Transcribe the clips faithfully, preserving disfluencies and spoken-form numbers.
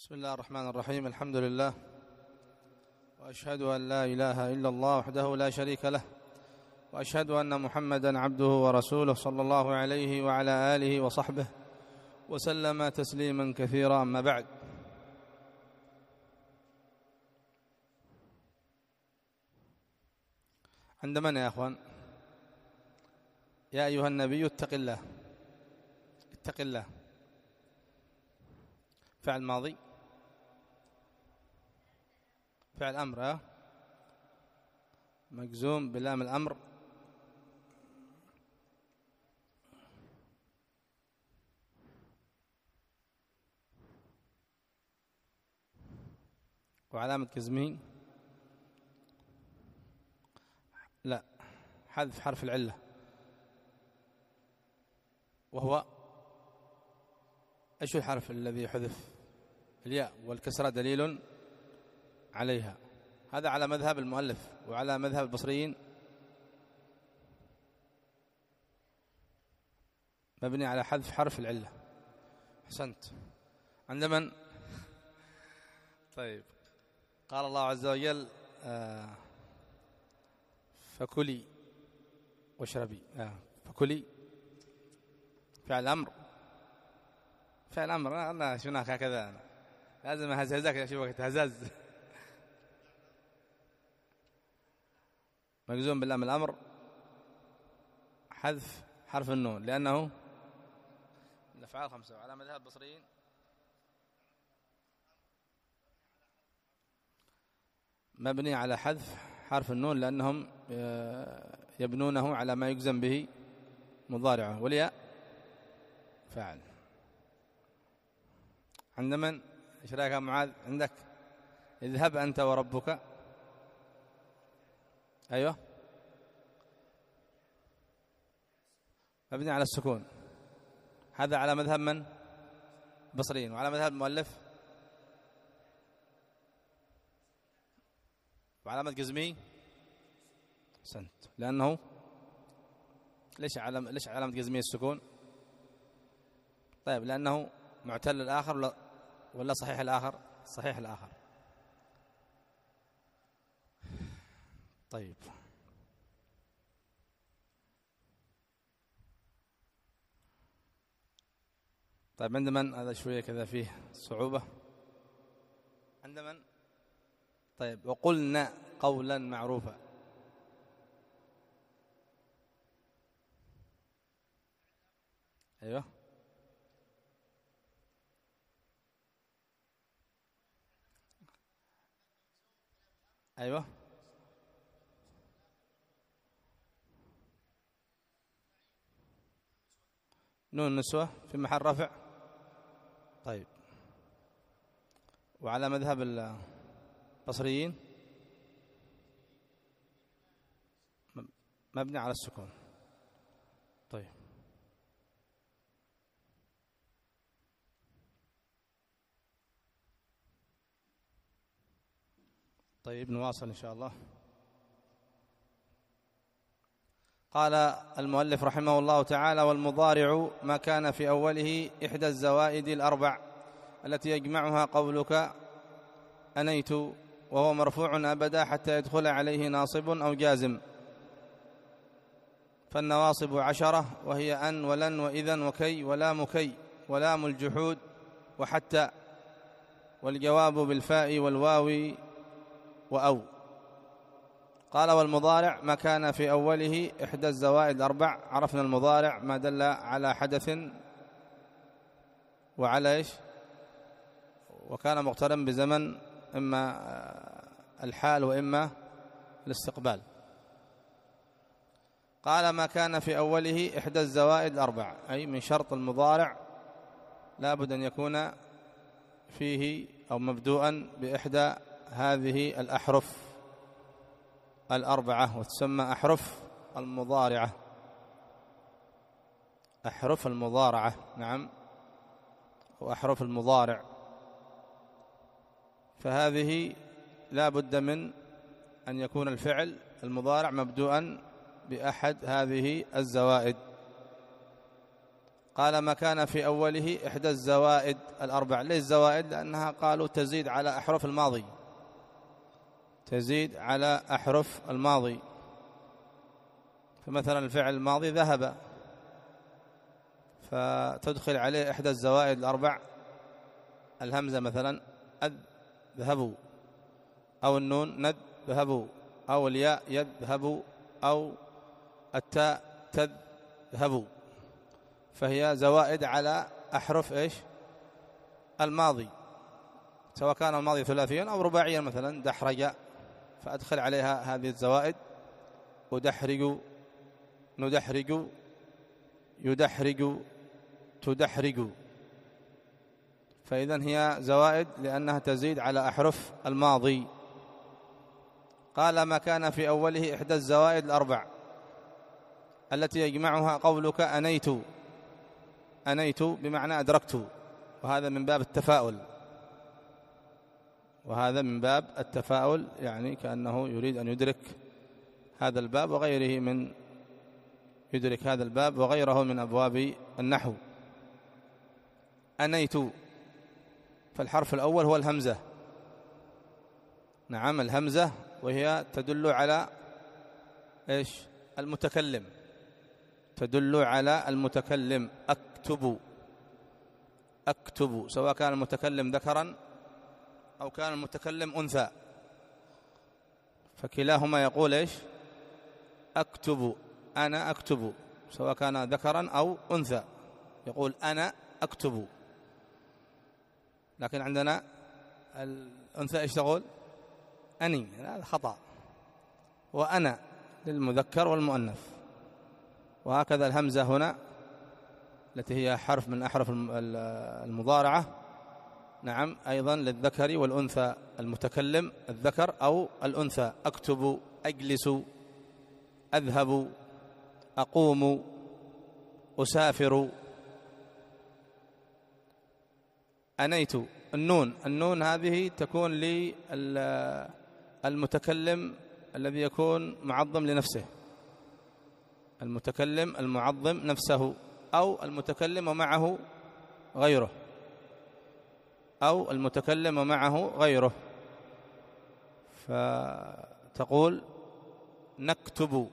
بسم الله الرحمن الرحيم. الحمد لله، وأشهد أن لا إله إلا الله وحده لا شريك له، وأشهد أن محمدًا عبده ورسوله صلى الله عليه وعلى آله وصحبه وسلم تسليمًا كثيرا. أما بعد، عند من يا أخوان؟ يا أيها النبي اتق الله. اتق الله فعل ماضي، فعل أمر ها مجزوم بلام الأمر، وعلامة جزمه لا حذف حرف العلة، وهو ايش الحرف الذي حذف؟ الياء، والكسرة دليل عليها. هذا على مذهب المؤلف، وعلى مذهب البصريين مبني على حذف حرف العلة. أحسنت. عند من؟ طيب، قال الله عز وجل آه فكلي واشربي. آه فكلي فعل أمر، فعل أمر. أنا شناك هكذا، لازم أهزهزك أشوفك تهزز. مجزوم باللام الأمر، حذف حرف النون، لأنه الأفعال خمسة. وعلى مذهب البصريين مبني على حذف حرف النون، لأنهم يبنونه على ما يجزم به مضارعه. والياء فاعل. عند من؟ ايش رايك يا معاذ؟ عندك اذهب أنت وربك. أيوه، مبني على السكون. هذا على مذهب من؟ بصريين. وعلى مذهب المؤلف وعلامة جزمه سنت، لأنه ليش علامة ليش علامة جزمه السكون؟ طيب، لأنه معتل الآخر ولا ولا صحيح الآخر؟ صحيح الآخر. طيب، طيب عند من؟ هذا شوية كذا فيه صعوبة. عند من؟ طيب، وقلنا قولا معروفا. أيوه، أيوه، نون نسوة في محل رفع. طيب، وعلى مذهب البصريين مبني على السكون. طيب، طيب نواصل إن شاء الله. قال المؤلف رحمه الله تعالى: والمضارع ما كان في أوله إحدى الزوائد الأربع التي يجمعها قولك أنيت، وهو مرفوع أبدا حتى يدخل عليه ناصب أو جازم. فالنواصب عشرة، وهي أن ولن وإذن وكي ولام كي ولام الجحود وحتى، والجواب بالفاء والواو وأو. قال: والمضارع ما كان في أوله إحدى الزوائد الأربع. عرفنا المضارع ما دل على حدث وعلى إيش؟ وكان مقترن بزمن، إما الحال وإما الاستقبال. قال: ما كان في أوله إحدى الزوائد الأربع، أي من شرط المضارع لا بد أن يكون فيه أو مبدوءا بإحدى هذه الأحرف الأربعة، وتسمى أحرف المضارعة. أحرف المضارعة، نعم، وأحرف المضارع. فهذه لا بد من أن يكون الفعل المضارع مبدوءا بأحد هذه الزوائد. قال ما كان في أوله إحدى الزوائد الأربع. ليش زوائد؟ لأنها قالوا تزيد على أحرف الماضي، تزيد على أحرف الماضي. فمثلا الفعل الماضي ذهب، فتدخل عليه إحدى الزوائد الأربع، الهمزة مثلا أذهبوا، أو النون نذهبوا، أو الياء يذهب، أو التاء تذهب، فهي زوائد على أحرف إيش؟ الماضي، سواء كان الماضي ثلاثيا أو رباعيا، مثلا دحرج، فأدخل عليها هذه الزوائد، أدحرج، ندحرج، يدحرج، تدحرج، فإذن هي زوائد لأنها تزيد على أحرف الماضي. قال ما كان في أوله إحدى الزوائد الأربع التي يجمعها قولك أنيت. أنيت بمعنى أدركت، وهذا من باب التفاؤل، وهذا من باب التفاؤل، يعني كأنه يريد أن يدرك هذا الباب وغيره من يدرك هذا الباب وغيره من أبواب النحو. أنيت، فالحرف الأول هو الهمزة. نعم، الهمزة، وهي تدل على إيش؟ المتكلم، تدل على المتكلم. أكتب، أكتب، سواء كان المتكلم ذكرا أو كان المتكلم أنثى، فكلاهما يقول إيش؟ أكتب، أنا أكتب، سواء كان ذكرا أو أنثى يقول أنا أكتب. لكن عندنا الأنثى إيش تقول؟ أني، هذا خطأ، وأنا للمذكر والمؤنث. وهكذا الهمزة هنا التي هي حرف من أحرف المضارعة، نعم، أيضا للذكر والأنثى، المتكلم الذكر أو الأنثى. أكتب، أجلس، أذهب، أقوم، أسافر. أنيت، النون، النون هذه تكون للمتكلم الذي يكون معظم لنفسه، المتكلم المعظم نفسه، أو المتكلم ومعه غيره، أو المتكلم ومعه غيره. فتقول نكتب،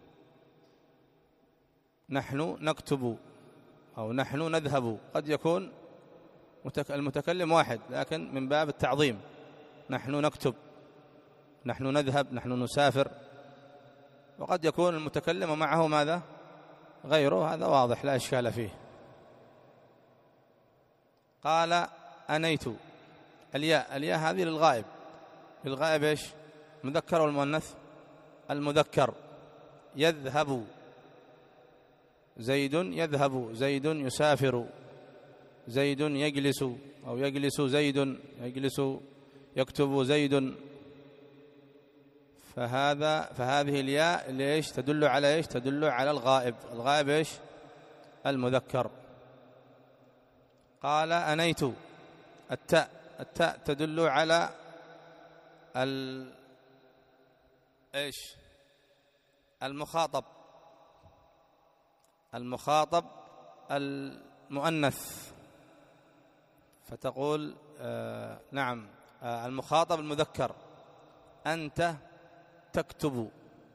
نحن نكتب، أو نحن نذهب. قد يكون المتكلم واحد لكن من باب التعظيم، نحن نكتب، نحن نذهب، نحن نسافر. وقد يكون المتكلم ومعه ماذا؟ غيره، هذا واضح لا إشكال فيه. قال أنيت، الياء، الياء هذه للغائب، للغائب إيش؟ مذكر والمؤنث؟ المذكر. يذهب، زيد يذهب، زيد يسافر، زيد يجلس، أو يجلس زيد، يجلس، يكتب زيد. فهذا فهذه الياء ليش تدل على إيش؟ تدل على الغائب. الغائب إيش؟ المذكر. قال أنيت، التاء، التاء تدل على ال إيش؟ المخاطب، المخاطب المؤنث. فتقول آه نعم، آه المخاطب المذكر. أنت تكتب،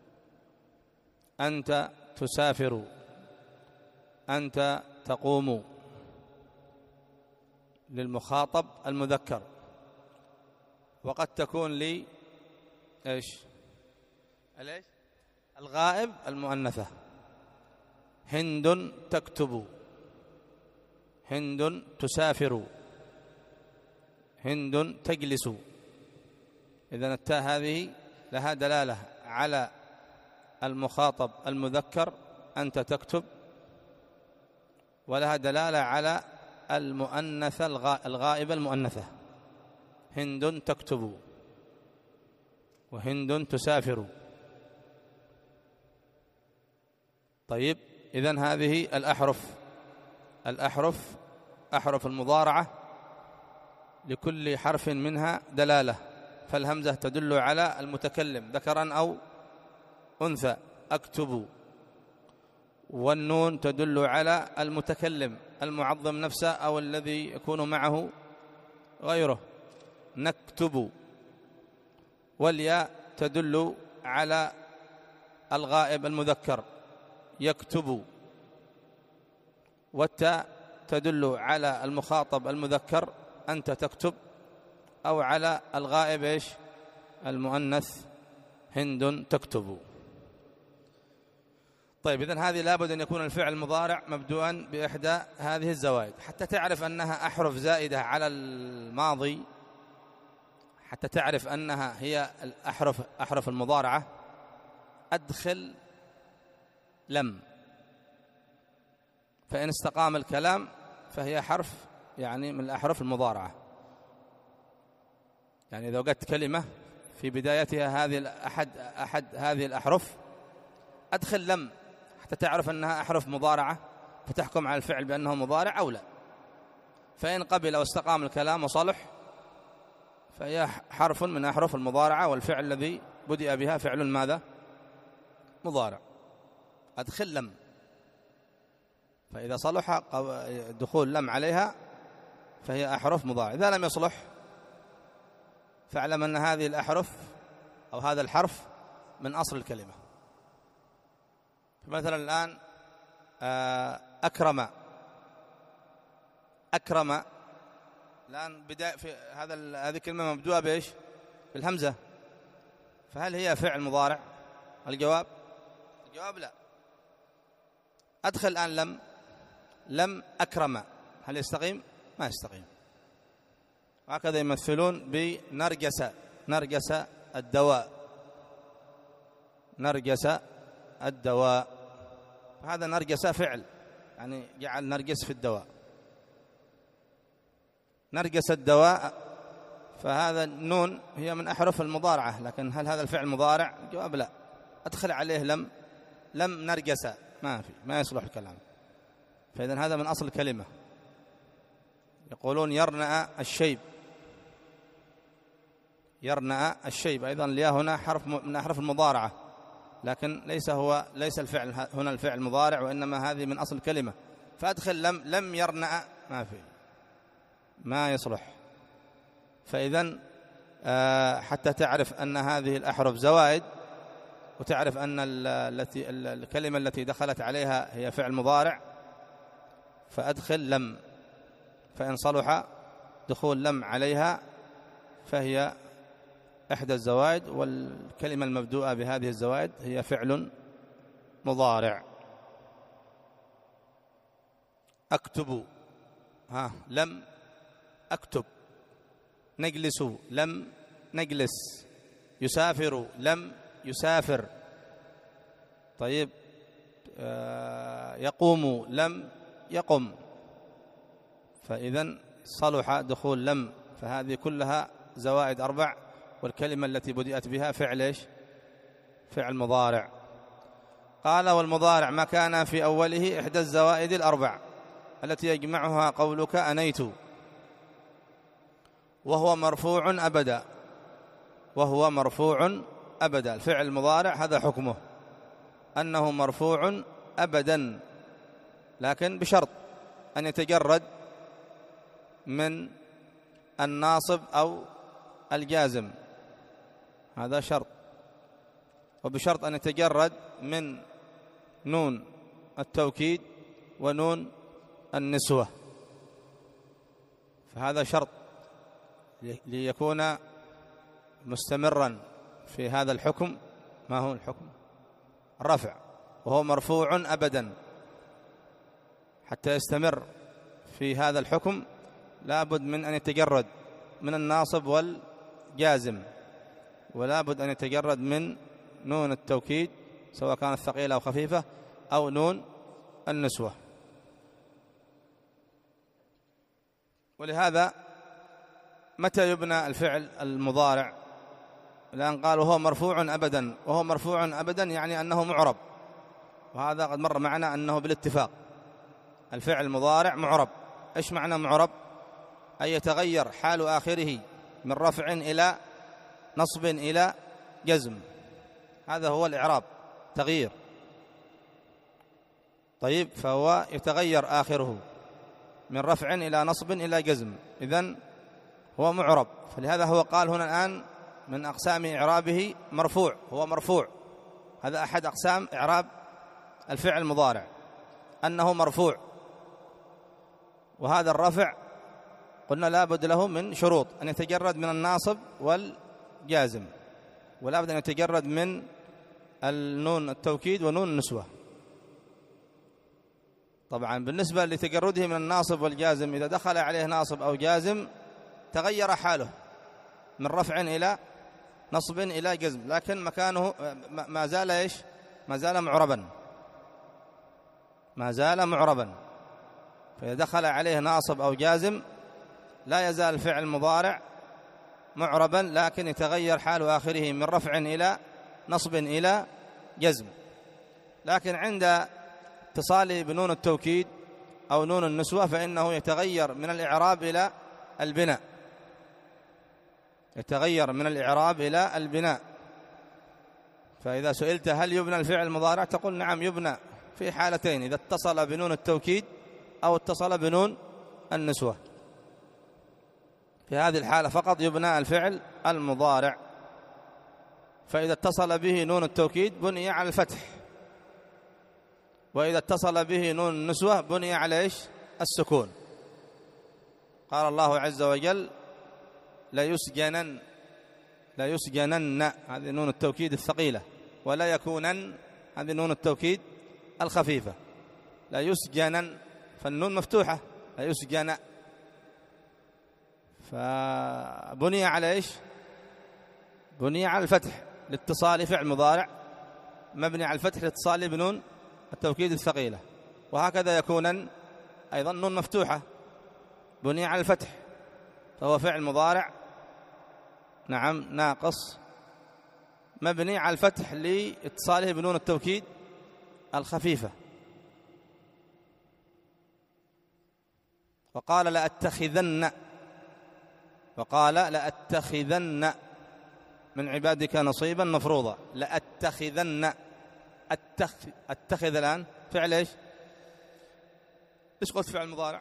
أنت تسافر، أنت تقوم، للمخاطب المذكر. وقد تكون لي إيش؟ الإيش؟ الغائب المؤنثة. هند تكتب، هند تسافر، هند تجلس. إذن التاء هذه لها دلالة على المخاطب المذكر، أنت تكتب، ولها دلالة على المؤنثة الغائبة المؤنثة، هند تكتب وهند تسافر. طيب، إذن هذه الأحرف، الأحرف أحرف المضارعة لكل حرف منها دلالة. فالهمزة تدل على المتكلم ذكرا أو أنثى، أكتب، والنون تدل على المتكلم المعظم نفسه أو الذي يكون معه غيره، نكتب. والياء تدل على الغائب المذكر، يكتب. والتاء تدل على المخاطب المذكر، أنت تكتب، أو على الغائب إيش؟ المؤنث، هند تكتب. طيب، إذن هذه لابد أن يكون الفعل المضارع مبدوءا بإحدى هذه الزوائد. حتى تعرف أنها أحرف زائدة على الماضي، حتى تعرف أنها هي الأحرف أحرف المضارعة، أدخل لم، فإن استقام الكلام فهي حرف يعني من الأحرف المضارعة. يعني إذا وجدت كلمة في بدايتها هذه أحد أحد هذه الأحرف، أدخل لم حتى تعرف أنها أحرف مضارعة، فتحكم على الفعل بأنه مضارع أو لا. فإن قبل واستقام الكلام وصلح فهي حرف من أحرف المضارعة، والفعل الذي بدأ بها فعل ماذا؟ مضارع. أدخل لم، فإذا صلح دخول لم عليها فهي أحرف مضارع. إذا لم يصلح فاعلم أن هذه الأحرف أو هذا الحرف من أصل الكلمة. مثلا الآن أكرم، أكرم الآن بداية في هذا هذه الكلمة مبدوءة بإيش؟ بالهمزة، فهل هي فعل مضارع؟ الجواب الجواب لا. أدخل الآن لم، لم أكرم، هل يستقيم؟ ما يستقيم. وهكذا يمثلون بنرجس، نرجس الدواء، نرجس الدواء، هذا نرجس فعل، يعني جعل نرجس في الدواء. نرجس الدواء، فهذا النون هي من أحرف المضارعة، لكن هل هذا الفعل مضارع؟ الجواب لا. أدخل عليه لم، لم نرجس، ما في، ما يصلح الكلام. فإذن هذا من أصل الكلمة. يقولون يرنأ الشيب، يرنأ الشيب، أيضا الياء هنا حرف من أحرف المضارعة، لكن ليس هو ليس الفعل هنا الفعل مضارع، وإنما هذه من أصل الكلمة. فأدخل لم، لم يرنأ، ما في، ما يصلح. فإذن آه حتى تعرف أن هذه الأحرف زوائد، وتعرف أن التي الكلمة التي دخلت عليها هي فعل مضارع، فأدخل لم، فإن صلح دخول لم عليها فهي إحدى الزوائد، والكلمة المبدوءة بهذه الزوائد هي فعل مضارع. أكتب، ها لم أكتب. نجلس، لم نجلس. يسافر، لم يسافر. طيب، آه يقوم، لم يقم. فإذن صلح دخول لم، فهذه كلها زوائد أربع، والكلمة التي بدأت بها فعل إيش؟ فعل مضارع. قال والمضارع ما كان في أوله إحدى الزوائد الأربع التي يجمعها قولك أنيت، وهو مرفوع أبدا، وهو مرفوع أبدا. الفعل المضارع هذا حكمه أنه مرفوع أبدا، لكن بشرط أن يتجرد من الناصب أو الجازم، هذا شرط. وبشرط أن يتجرد من نون التوكيد ونون النسوة، فهذا شرط ليكون مستمرا في هذا الحكم. ما هو الحكم؟ الرفع، وهو مرفوع أبدا. حتى يستمر في هذا الحكم لابد من أن يتجرد من الناصب والجازم، ولا بد أن يتجرد من نون التوكيد سواء كانت ثقيلة أو خفيفة، أو نون النسوة. ولهذا متى يبنى الفعل المضارع؟ الآن قال وهو مرفوع أبدا، وهو مرفوع أبدا يعني أنه معرب، وهذا قد مر معنا أنه بالاتفاق الفعل المضارع معرب. إيش معنى معرب؟ أن يتغير حال آخره من رفع إلى نصب إلى جزم، هذا هو الإعراب، تغيير. طيب، فهو يتغير آخره من رفع إلى نصب إلى جزم، إذن هو معرب. فلهذا هو قال هنا الآن من أقسام إعرابه مرفوع، هو مرفوع. هذا أحد أقسام إعراب الفعل المضارع، أنه مرفوع. وهذا الرفع قلنا لا بد له من شروط: أن يتجرد من الناصب والجازم، ولا بد أن يتجرد من النون التوكيد ونون النسوة. طبعا بالنسبة لتجرده من الناصب والجازم، إذا دخل عليه ناصب أو جازم تغير حاله من رفع إلى نصب إلى جزم، لكن مكانه ما زال إيش؟ ما زال معربا، ما زال معربا. فإذا دخل عليه ناصب أو جازم لا يزال الفعل المضارع معربا، لكن يتغير حال آخره من رفع إلى نصب إلى جزم. لكن عند اتصاله بنون التوكيد أو نون النسوة فإنه يتغير من الإعراب إلى البناء، يتغير من الإعراب إلى البناء. فإذا سئلت هل يبنى الفعل المضارع تقول نعم يبنى في حالتين: إذا اتصل بنون التوكيد أو اتصل بنون النسوة. في هذه الحالة فقط يبنى الفعل المضارع. فإذا اتصل به نون التوكيد بني على الفتح، وإذا اتصل به نون النسوة بني على إيش؟ السكون. قال الله عز وجل: لا يسجنن، لا يسجنن، هذه نون التوكيد الثقيلة، ولا يكونن، هذه نون التوكيد الخفيفة. لا يسجنن، فالنون مفتوحة، لا يسجن. فبني على إيش؟ بني على الفتح لاتصال فعل مضارع مبني على الفتح لاتصال بنون التوكيد الثقيلة. وهكذا يكونن أيضا نون مفتوحة بني على الفتح، فهو فعل مضارع نعم ناقص مبني على الفتح لاتصاله بنون التوكيد الخفيفة. وقال لأتخذن، وقال لأتخذن من عبادك نصيبا مفروضا. لأتخذن، أتخ... أتخذ الآن فعل إيش؟ إيش قلت فعل مضارع؟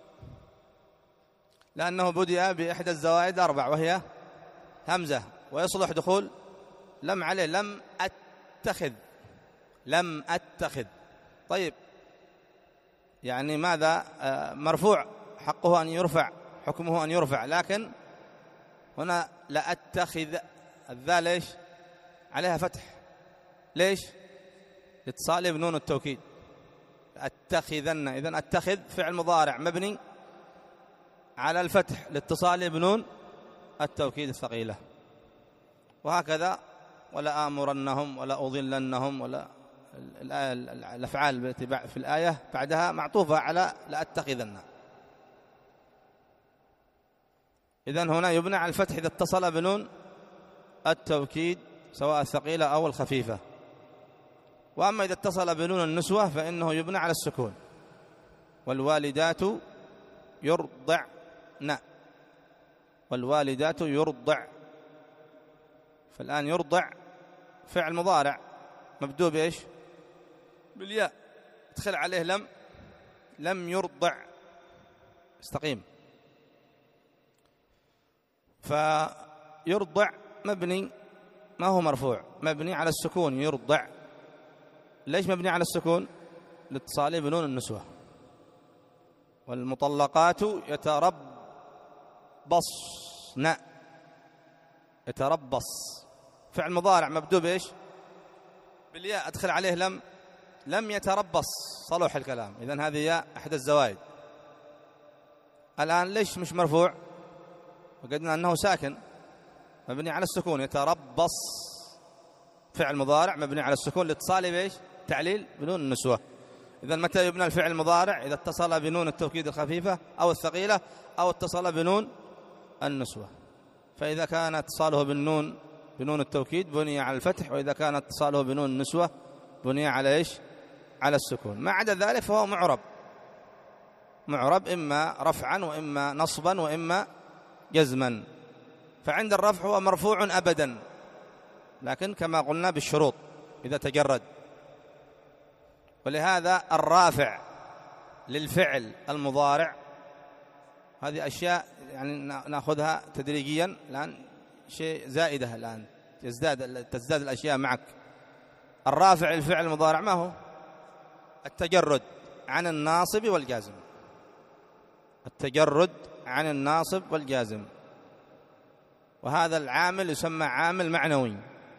لأنه بدأ بإحدى الزوائد أربع، وهي همزة، ويصلح دخول لم عليه. لم أتخذ، لم أتخذ. طيب، يعني ماذا؟ مرفوع، حقه أن يرفع، حكمه أن يرفع. لكن هنا لأتخذ الذال ليش عليها فتح؟ ليش؟ اتصال بنون التوكيد. أتخذن، إذن أتخذ فعل مضارع مبني على الفتح لاتصال بنون التوكيد الثقيلة. وهكذا ولا آمرنهم ولا أضلنهم، ولا الأفعال في الآية بعدها معطوفة على لأتخذن. إذن هنا يبنى على الفتح إذا اتصل بنون التوكيد سواء الثقيلة أو الخفيفة. وأما إذا اتصل بنون النسوة فإنه يبنى على السكون. والوالدات يرضعن، والوالدات يرضع. فالآن يرضع فعل مضارع مبدوء بإيش؟ بالياء، ادخل عليه لم، لم يرضع، استقيم. فيرضع مبني، ما هو مرفوع، مبني على السكون. يرضع، ليش مبني على السكون؟ لاتصاله بنون النسوة. والمطلقات يتربصن، يتربص فعل مضارع مبدوء بإيش؟ بالياء، أدخل عليه لم، لم يتربص، صلوح الكلام. إذن هذه ياء أحد الزوائد. الآن ليش مش مرفوع؟ وقدنا أنه ساكن مبني على السكون. يتربص فعل مضارع مبني على السكون لاتصاله بإيش؟ تعليل بنون النسوة. إذن متى يبنى الفعل المضارع؟ إذا اتصل بنون التوكيد الخفيفة أو الثقيلة أو اتصل بنون النسوة. فإذا كان اتصاله بالنون بنون التوكيد بني على الفتح، وإذا كان اتصاله بنون النسوة بني على إيش؟ على السكون. ما عدا ذلك فهو معرب، معرب إما رفعا وإما نصبا وإما جزما. فعند الرفع هو مرفوع أبدا، لكن كما قلنا بالشروط إذا تجرد. ولهذا الرافع للفعل المضارع، هذه أشياء يعني نأخذها تدريجيا، الآن شيء زائدة، الآن تزداد تزداد الأشياء معك. الرافع الفعل المضارع ما هو؟ التجرد عن الناصب والجازم، التجرد عن الناصب والجازم، وهذا العامل يسمى عامل معنوي،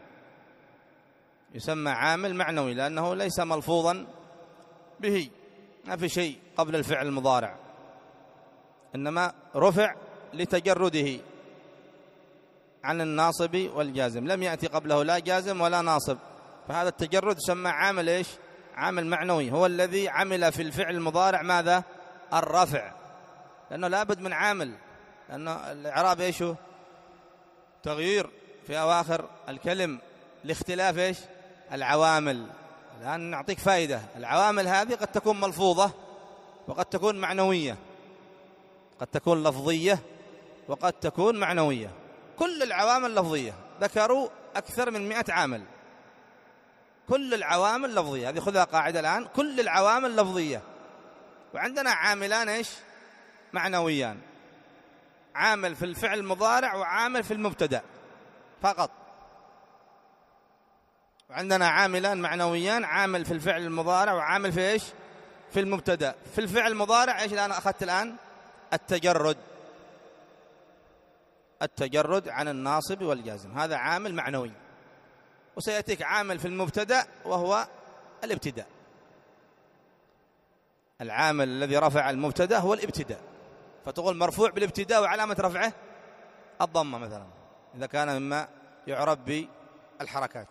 يسمى عامل معنوي لأنه ليس ملفوظا به، ما في شيء قبل الفعل المضارع، إنما رفع لتجرده عن الناصب والجازم، لم يأتي قبله لا جازم ولا ناصب، فهذا التجرد يسمى عامل إيش؟ عامل معنوي، هو الذي عمل في الفعل المضارع ماذا؟ الرفع، لأنه لابد من عامل، لأنه الإعراب إيش هو؟ تغيير في أواخر الكلم لاختلاف إيش؟ العوامل. الآن نعطيك فائدة، العوامل هذه قد تكون ملفوظة وقد تكون معنوية، قد تكون لفظية وقد تكون معنوية. كل العوامل لفظية، ذكروا أكثر من مئة عامل، كل العوامل لفظية، هذه خذها قاعدة الآن، كل العوامل لفظية. وعندنا عاملان إيش؟ معنويان، عامل في الفعل المضارع وعامل في المبتدأ فقط. وعندنا عاملان معنويان، عامل في الفعل المضارع وعامل في إيش؟ في المبتدأ. في الفعل المضارع إيش الآن أخذت الآن؟ التجرد، التجرد عن الناصب والجازم، هذا عامل معنوي. وسيأتيك عامل في المبتدأ وهو الابتداء، العامل الذي رفع المبتدأ هو الابتداء، فتقول مرفوع بالابتداء وعلامة رفعه الضمة مثلا إذا كان مما يعرب بالحركات.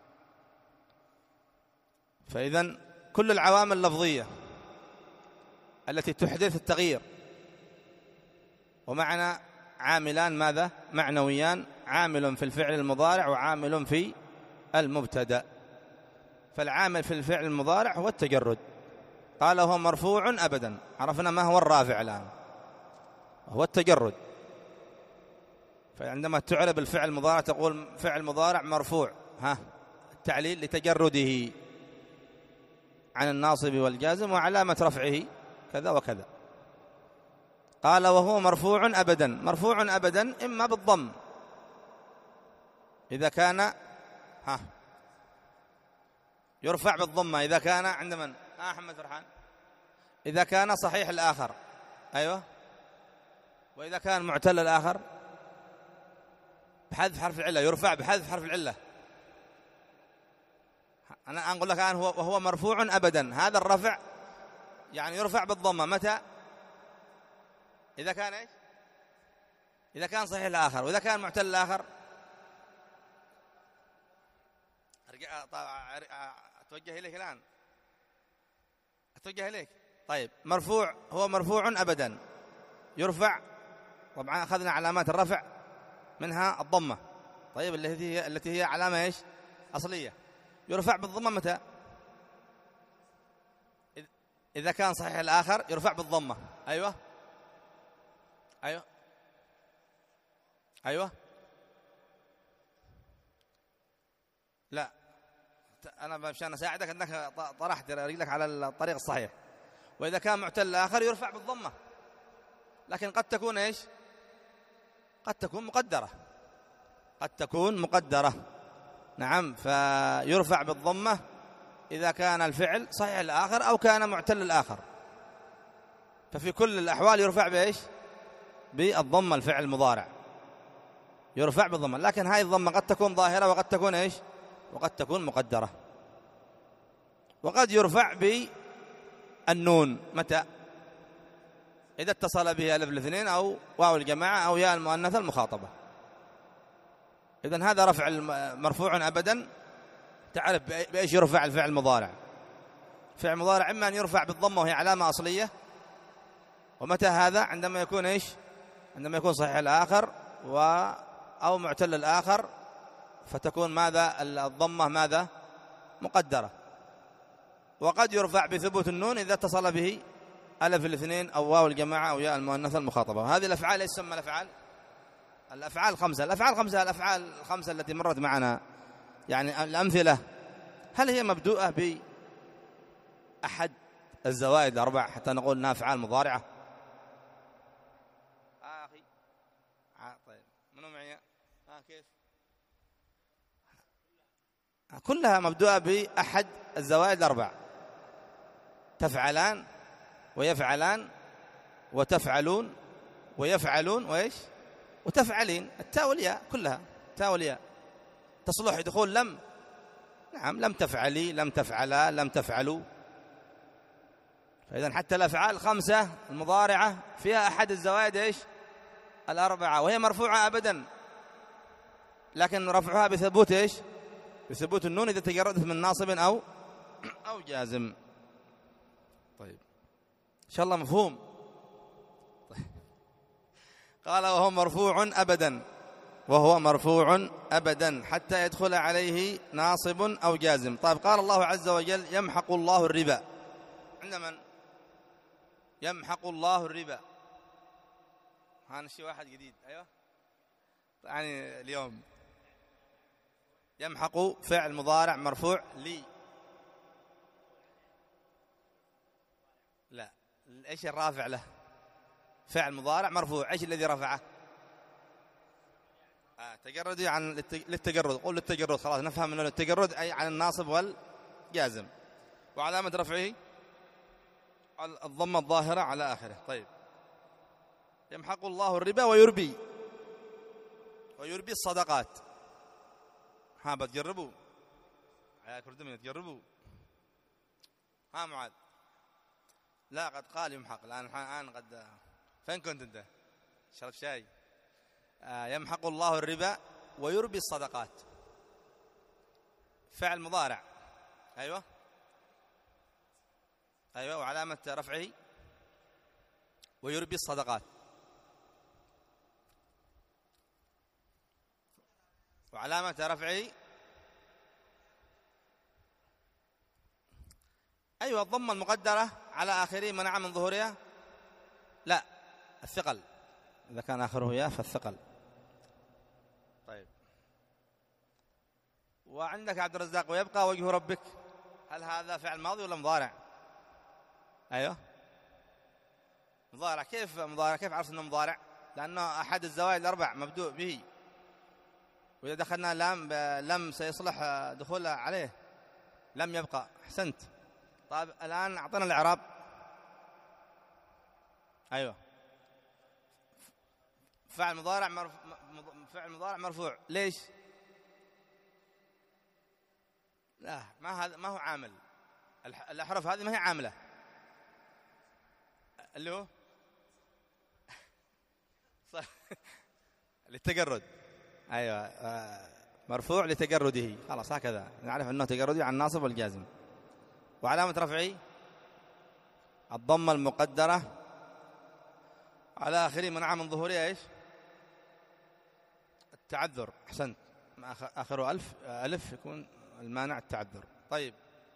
فإذن كل العوامل اللفظية التي تحدث التغيير، ومعنا عاملان ماذا؟ معنويان، عامل في الفعل المضارع وعامل في المبتدأ. فالعامل في الفعل المضارع هو التجرد، قال هو مرفوع أبدا، عرفنا ما هو الرافع الآن، هو التجرد. فعندما تعرب الفعل المضارع تقول فعل مضارع مرفوع، ها التعليل لتجرده عن الناصب والجازم وعلامة رفعه كذا وكذا. قال وهو مرفوع أبدا، مرفوع أبدا إما بالضم إذا كان ها يرفع بالضمة إذا كان عند من؟ آه أحمد فرحان، إذا كان صحيح الآخر، أيوة، وإذا كان معتل الآخر بحذف حرف العلة، يرفع بحذف حرف العلة. أنا أقول لك الآن هو وهو مرفوع أبدا، هذا الرفع يعني يرفع بالضمة متى؟ إذا كان إيش؟ إذا كان صحيح الآخر، وإذا كان معتل الآخر أرجع أتوجه إليك الآن، أتوجه إليك. طيب مرفوع، هو مرفوع أبدا يرفع، طبعا أخذنا علامات الرفع منها الضمة، طيب التي هي التي هي علامة إيش؟ أصلية. يرفع بالضمة متى؟ إذا كان صحيح الآخر يرفع بالضمة، أيوة أيوة أيوة لا أنا مشان أساعدك أنك طرحت رجلك على الطريق الصحيح. وإذا كان معتل الآخر يرفع بالضمة، لكن قد تكون إيش؟ قد تكون مقدرة، قد تكون مقدرة، نعم، فيرفع بالضمة إذا كان الفعل صحيح الآخر أو كان معتل الآخر، ففي كل الأحوال يرفع بإيش؟ بالضمة. الفعل المضارع يرفع بالضمة، لكن هذه الضمة قد تكون ظاهرة وقد تكون إيش؟ وقد تكون مقدرة. وقد يرفع بالنون متى؟ إذا اتصل به ألف الاثنين أو واو الجماعة أو ياء المؤنثة المخاطبة. إذن هذا رفع مرفوع أبدا، تعرف بإيش يرفع الفعل المضارع. فعل المضارع إما أن يرفع بالضمة وهي علامة أصلية، ومتى هذا؟ عندما يكون إيش؟ عندما يكون صحيح الآخر و أو معتل الآخر، فتكون ماذا؟ الضمة ماذا؟ مقدرة. وقد يرفع بثبوت النون إذا اتصل به ألف الاثنين أو واو الجماعة أو ياء المؤنثة المخاطبة. هذه الأفعال ايش تسمى الأفعال؟ الأفعال خمسة. الأفعال خمسة الأفعال الخمسة التي مرت معنا، يعني الأمثلة هل هي مبدوءة بأحد الزوائد الأربع حتى نقول أنها أفعال مضارعة؟ آه أخي آه طيب منو معي؟ آه كيف؟ كلها مبدوءة بأحد الزوائد الأربع، تفعلان ويفعلان وتفعلون ويفعلون وإيش وتفعلين، التاء والياء كلها تاء والياء تصلح دخول لم. نعم لم تفعلي لم تفعلا لم تفعلوا. فإذا حتى الأفعال الخمسة المضارعة فيها أحد الزوائد إيش الأربعة، وهي مرفوعة أبدا، لكن رفعها بثبوت إيش بثبوت النون إذا تجردت من ناصب أو أو جازم. طيب إن شاء الله مفهوم. طيب. قال وهو مرفوع أبدا، وهو مرفوع أبدا حتى يدخل عليه ناصب أو جازم. طيب قال الله عز وجل يمحق الله الربا. عند من؟ يمحق الله الربا. هذا شيء واحد جديد. أيوة يعني اليوم يمحق فعل مضارع مرفوع لي. لا إيش الرافع له؟ فعل مضارع مرفوع، إيش الذي رفعه؟ آه تجردي عن للتجرد. قول للتجرد خلاص نفهم أنه التجرد أي عن الناصب والجازم. وعلامة رفعه الضمة الظاهرة على آخره. طيب يمحق الله الربا ويربي، ويربي الصدقات. ها بتجربوا يا كردمين تجربوا؟ ها معاذ؟ لا قد قال يمحق الآن الآن قد فين كنت أنت؟ شرب شاي. آه يمحق الله الربا ويربي الصدقات، فعل مضارع. أيوة أيوة وعلامة رفعه ويربي الصدقات، وعلامة رفعه أيوة الضمة المقدرة على آخره منع من ظهورها. لا الثقل، إذا كان آخره ياء فالثقل. طيب وعندك عبد الرزاق ويبقى وجه ربك، هل هذا فعل ماضي ولا مضارع؟ أيوة مضارع. كيف مضارع؟ كيف عرفت أنه مضارع؟ لأنه أحد الزوائد الأربع مبدوء به، وإذا دخلنا لم لم سيصلح دخول عليه، لم يبقى. أحسنت. طيب الآن أعطنا الإعراب. أيوة فعل مضارع مرف... فعل مضارع مرفوع. ليش؟ لا ما هذا ما هو عامل، الأحرف هذه ما هي عاملة. اللي هو للتجرد. أيوة مرفوع لتجرده، خلاص هكذا نعرف أنه تجردي عن الناصب والجازم. وعلامة رفعه الضمة المقدرة على آخره منع من ظهورها إيش التعذر. أحسنت، آخره ألف ألف يكون المانع التعذر. طيب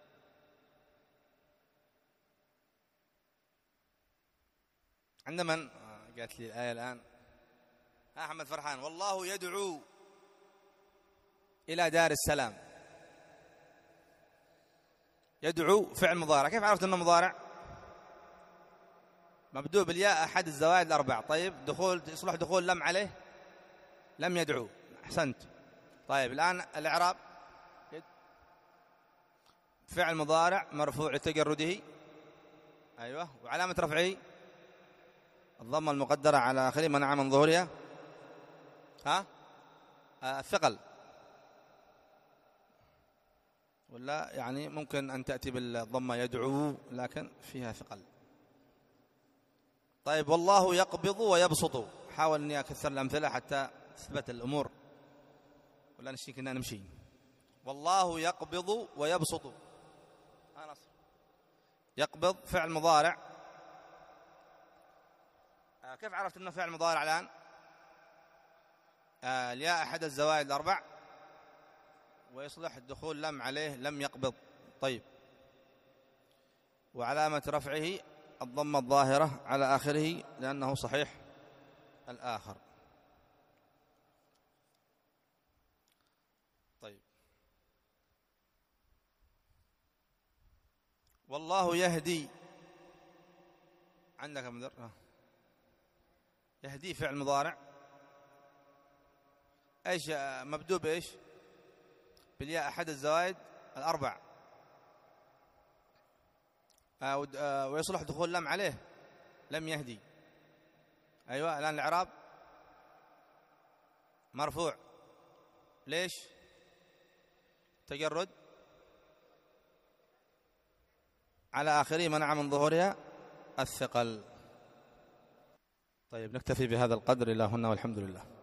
عند من قالت لي الآية الآن؟ ها أحمد فرحان. والله يدعو إلى دار السلام. يدعو فعل مضارع. كيف عرفت أنه مضارع؟ مبدوء بالياء أحد الزوائد الأربع. طيب دخول يصلح دخول لم عليه، لم يدعو. أحسنت. طيب الآن الإعراب فعل مضارع مرفوع لتجرده. أيوة وعلامة رفعه الضمة المقدرة على آخره منع من ظهورها ها آه الثقل، ولا يعني ممكن أن تأتي بالضمة يدعو لكن فيها ثقل. طيب والله يقبض ويبسط. حاول أني أكثر الأمثلة حتى تثبت الأمور، ولا نشي كنا نمشي. والله يقبض ويبسط. ها نصر. يقبض فعل مضارع. آه كيف عرفت أنه فعل مضارع الآن؟ آه الياء أحد الزوائد الأربع، ويصلح الدخول لم عليه، لم يقبض. طيب وعلامة رفعه الضمة الظاهرة على آخره لأنه صحيح الآخر. طيب والله يهدي عندك مدر آه. يهدي فعل مضارع ايش مبدوء بايش؟ بالياء احد الزوائد الاربع. آه آه ويصلح دخول لم عليه، لم يهدي. ايوه الان الاعراب مرفوع. ليش؟ تجرد على آخره منع من ظهورها الثقل. طيب نكتفي بهذا القدر إلى هنا والحمد لله.